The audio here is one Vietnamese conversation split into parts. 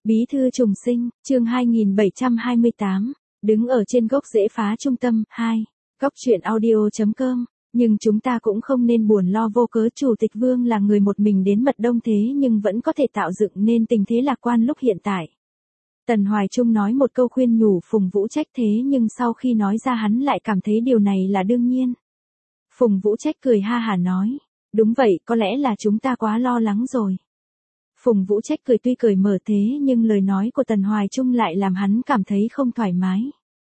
Bí thư trùng sinh, chương 2728, đứng ở trên gốc rễ phá trung tâm, 2, góc truyện audio.com, nhưng chúng ta cũng không nên buồn lo vô cớ. Chủ tịch Vương là người một mình đến mật đông thế nhưng vẫn có thể tạo dựng nên tình thế lạc quan lúc hiện tại. Tần Hoài Trung nói một câu khuyên nhủ Phùng Vũ Trách thế nhưng sau khi nói ra hắn lại cảm thấy điều này là đương nhiên. Phùng Vũ Trách cười ha hả nói, đúng vậy, có lẽ là chúng ta quá lo lắng rồi. Phùng Vũ Trách cười tuy cười mở thế nhưng lời nói của Tần Hoài Trung lại làm hắn cảm thấy không thoải mái.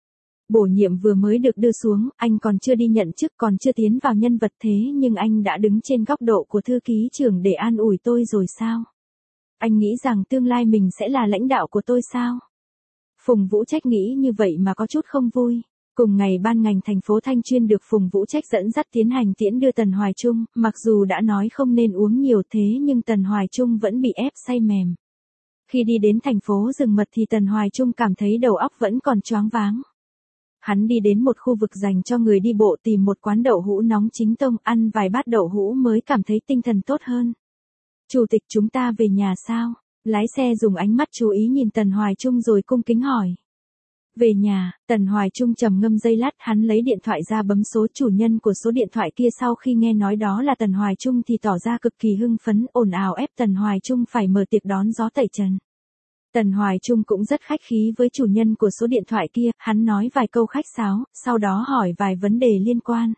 Bổ nhiệm vừa mới được đưa xuống, anh còn chưa đi nhận chức, còn chưa tiến vào nhân vật thế nhưng anh đã đứng trên góc độ của thư ký trưởng để an ủi tôi rồi sao? Anh nghĩ rằng tương lai mình sẽ là lãnh đạo của tôi sao? Phùng Vũ Trách nghĩ như vậy mà có chút không vui. Cùng ngày ban ngành thành phố Thanh Chuyên được Phùng Vũ Trách dẫn dắt tiến hành tiễn đưa Tần Hoài Trung, mặc dù đã nói không nên uống nhiều thế nhưng Tần Hoài Trung vẫn bị ép say mềm. Khi đi đến thành phố Rừng Mật thì Tần Hoài Trung cảm thấy đầu óc vẫn còn choáng váng. Hắn đi đến một khu vực dành cho người đi bộ tìm một quán đậu hũ nóng chính tông, ăn vài bát đậu hũ mới cảm thấy tinh thần tốt hơn. Chủ tịch, chúng ta về nhà sao? Lái xe dùng ánh mắt chú ý nhìn Tần Hoài Trung rồi cung kính hỏi. Về nhà, Tần Hoài Trung trầm ngâm giây lát, hắn lấy điện thoại ra bấm số. Chủ nhân của số điện thoại kia sau khi nghe nói đó là Tần Hoài Trung thì tỏ ra cực kỳ hưng phấn, ồn ào ép Tần Hoài Trung phải mở tiệc đón gió tẩy trần. Tần Hoài Trung cũng rất khách khí với chủ nhân của số điện thoại kia, hắn nói vài câu khách sáo, sau đó hỏi vài vấn đề liên quan.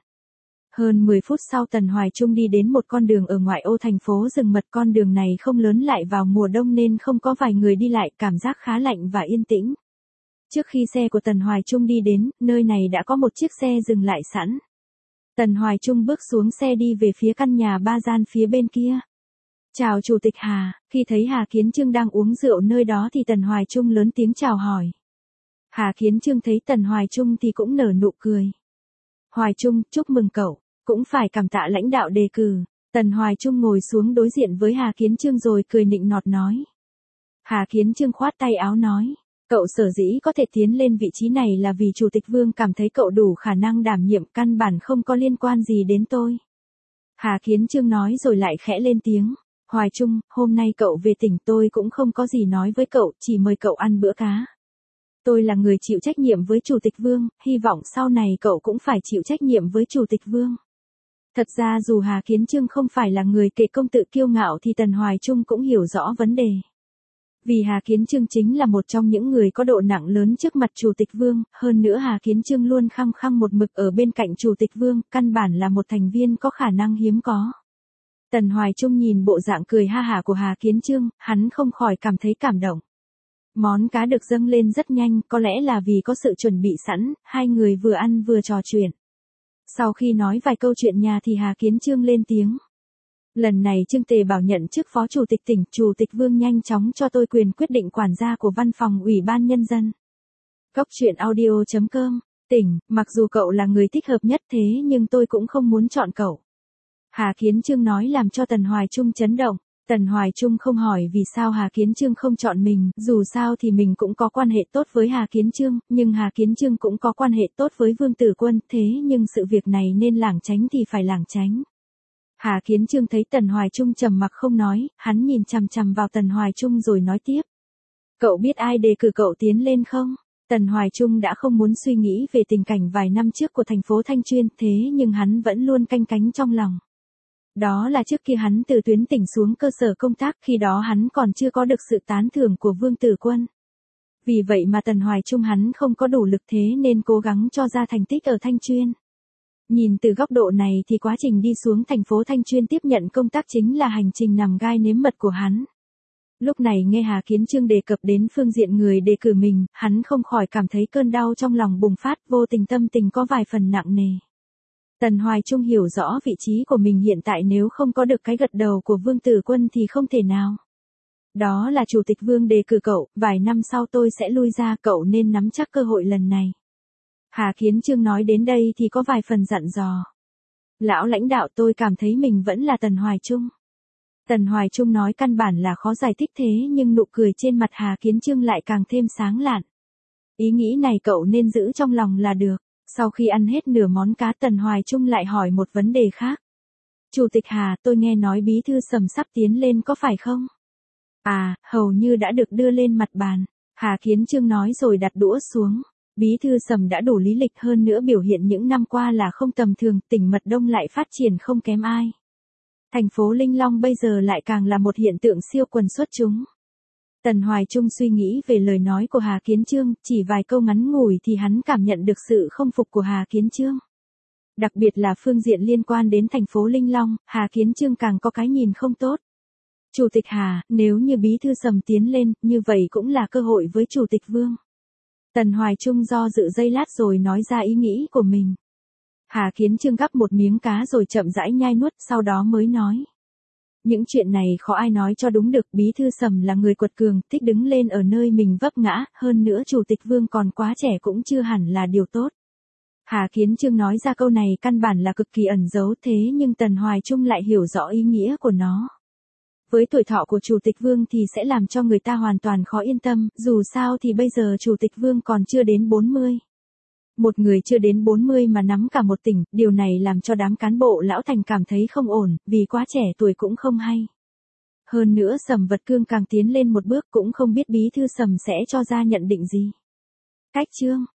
Hơn 10 phút sau Tần Hoài Trung đi đến một con đường ở ngoại ô thành phố Rừng Mật. Con đường này không lớn, lại vào mùa đông nên không có vài người đi lại, cảm giác khá lạnh và yên tĩnh. Trước khi xe của Tần Hoài Trung đi đến, nơi này đã có một chiếc xe dừng lại sẵn. Tần Hoài Trung bước xuống xe đi về phía căn nhà 3 gian phía bên kia. Chào Chủ tịch Hà. Khi thấy Hà Kiến Chương đang uống rượu nơi đó thì Tần Hoài Trung lớn tiếng chào hỏi. Hà Kiến Chương thấy Tần Hoài Trung thì cũng nở nụ cười. Hoài Trung, chúc mừng cậu, cũng phải cảm tạ lãnh đạo đề cử. Tần Hoài Trung ngồi xuống đối diện với Hà Kiến Chương rồi cười nịnh nọt nói. Hà Kiến Chương khoát tay áo nói. Cậu sở dĩ có thể tiến lên vị trí này là vì Chủ tịch Vương cảm thấy cậu đủ khả năng đảm nhiệm, căn bản không có liên quan gì đến tôi. Hà Kiến Chương nói rồi lại khẽ lên tiếng. Hoài Trung, hôm nay cậu về tỉnh tôi cũng không có gì nói với cậu, chỉ mời cậu ăn bữa cá. Tôi là người chịu trách nhiệm với Chủ tịch Vương, hy vọng sau này cậu cũng phải chịu trách nhiệm với Chủ tịch Vương. Thật ra dù Hà Kiến Chương không phải là người kệ công tự kiêu ngạo thì Tần Hoài Trung cũng hiểu rõ vấn đề. Vì Hà Kiến Chương chính là một trong những người có độ nặng lớn trước mặt Chủ tịch Vương, hơn nữa Hà Kiến Chương luôn khăng khăng một mực ở bên cạnh Chủ tịch Vương, căn bản là một thành viên có khả năng hiếm có. Tần Hoài Trung nhìn bộ dạng cười ha hả của Hà Kiến Chương, hắn không khỏi cảm thấy cảm động. Món cá được dâng lên rất nhanh, có lẽ là vì có sự chuẩn bị sẵn, hai người vừa ăn vừa trò chuyện. Sau khi nói vài câu chuyện nhà thì Hà Kiến Chương lên tiếng. Lần này Trương Tề Bảo nhận chức Phó Chủ tịch tỉnh, Chủ tịch Vương nhanh chóng cho tôi quyền quyết định quản gia của Văn phòng Ủy ban Nhân dân. Góc truyện audio.com, tỉnh, mặc dù cậu là người thích hợp nhất thế nhưng tôi cũng không muốn chọn cậu. Hà Kiến Chương nói làm cho Tần Hoài Trung chấn động. Tần Hoài Trung không hỏi vì sao Hà Kiến Chương không chọn mình, dù sao thì mình cũng có quan hệ tốt với Hà Kiến Chương, nhưng Hà Kiến Chương cũng có quan hệ tốt với Vương Tử Quân, thế nhưng sự việc này nên lảng tránh thì phải lảng tránh. Hà Kiến Chương thấy Tần Hoài Trung trầm mặc không nói, hắn nhìn chằm chằm vào Tần Hoài Trung rồi nói tiếp. Cậu biết ai đề cử cậu tiến lên không? Tần Hoài Trung đã không muốn suy nghĩ về tình cảnh vài năm trước của thành phố Thanh Chuyên, thế nhưng hắn vẫn luôn canh cánh trong lòng. Đó là trước khi hắn từ tuyến tỉnh xuống cơ sở công tác, khi đó hắn còn chưa có được sự tán thưởng của Vương Tử Quân. Vì vậy mà Tần Hoài Trung hắn không có đủ lực thế nên cố gắng cho ra thành tích ở Thanh Chuyên. Nhìn từ góc độ này thì quá trình đi xuống thành phố Thanh Chuyên tiếp nhận công tác chính là hành trình nằm gai nếm mật của hắn. Lúc này nghe Hà Kiến Chương đề cập đến phương diện người đề cử mình, hắn không khỏi cảm thấy cơn đau trong lòng bùng phát, vô tình tâm tình có vài phần nặng nề. Tần Hoài Trung hiểu rõ vị trí của mình hiện tại, nếu không có được cái gật đầu của Vương Tử Quân thì không thể nào. Đó là Chủ tịch Vương đề cử cậu, vài năm sau tôi sẽ lui ra, cậu nên nắm chắc cơ hội lần này. Hà Kiến Chương nói đến đây thì có vài phần dặn dò. Lão lãnh đạo, tôi cảm thấy mình vẫn là Tần Hoài Trung. Tần Hoài Trung nói căn bản là khó giải thích thế nhưng nụ cười trên mặt Hà Kiến Chương lại càng thêm sáng lạn. Ý nghĩ này cậu nên giữ trong lòng là được. Sau khi ăn hết nửa món cá, Tần Hoài Trung lại hỏi một vấn đề khác. Chủ tịch Hà, tôi nghe nói Bí thư Sầm sắp tiến lên có phải không? À, hầu như đã được đưa lên mặt bàn. Hà Kiến Chương nói rồi đặt đũa xuống. Bí thư Sầm đã đủ lý lịch, hơn nữa biểu hiện những năm qua là không tầm thường, tỉnh Mật Đông lại phát triển không kém ai. Thành phố Linh Long bây giờ lại càng là một hiện tượng siêu quần xuất chúng. Tần Hoài Trung suy nghĩ về lời nói của Hà Kiến Chương, chỉ vài câu ngắn ngủi thì hắn cảm nhận được sự không phục của Hà Kiến Chương. Đặc biệt là phương diện liên quan đến thành phố Linh Long, Hà Kiến Chương càng có cái nhìn không tốt. Chủ tịch Hà, nếu như bí thư Sầm tiến lên, như vậy cũng là cơ hội với Chủ tịch Vương. Tần Hoài Trung do dự giây lát rồi nói ra ý nghĩ của mình. Hà Kiến Chương gắp một miếng cá rồi chậm rãi nhai nuốt, sau đó mới nói. Những chuyện này khó ai nói cho đúng được, bí thư Sầm là người quật cường, thích đứng lên ở nơi mình vấp ngã, hơn nữa Chủ tịch Vương còn quá trẻ cũng chưa hẳn là điều tốt. Hà Kiến Chương nói ra câu này căn bản là cực kỳ ẩn giấu, thế nhưng Tần Hoài Trung lại hiểu rõ ý nghĩa của nó. Với tuổi thọ của Chủ tịch Vương thì sẽ làm cho người ta hoàn toàn khó yên tâm, dù sao thì bây giờ Chủ tịch Vương còn chưa đến 40. Một người chưa đến 40 mà nắm cả một tỉnh, điều này làm cho đám cán bộ lão thành cảm thấy không ổn, vì quá trẻ tuổi cũng không hay. Hơn nữa Sầm Vật Cương càng tiến lên một bước, cũng không biết bí thư Sầm sẽ cho ra nhận định gì. Cách chương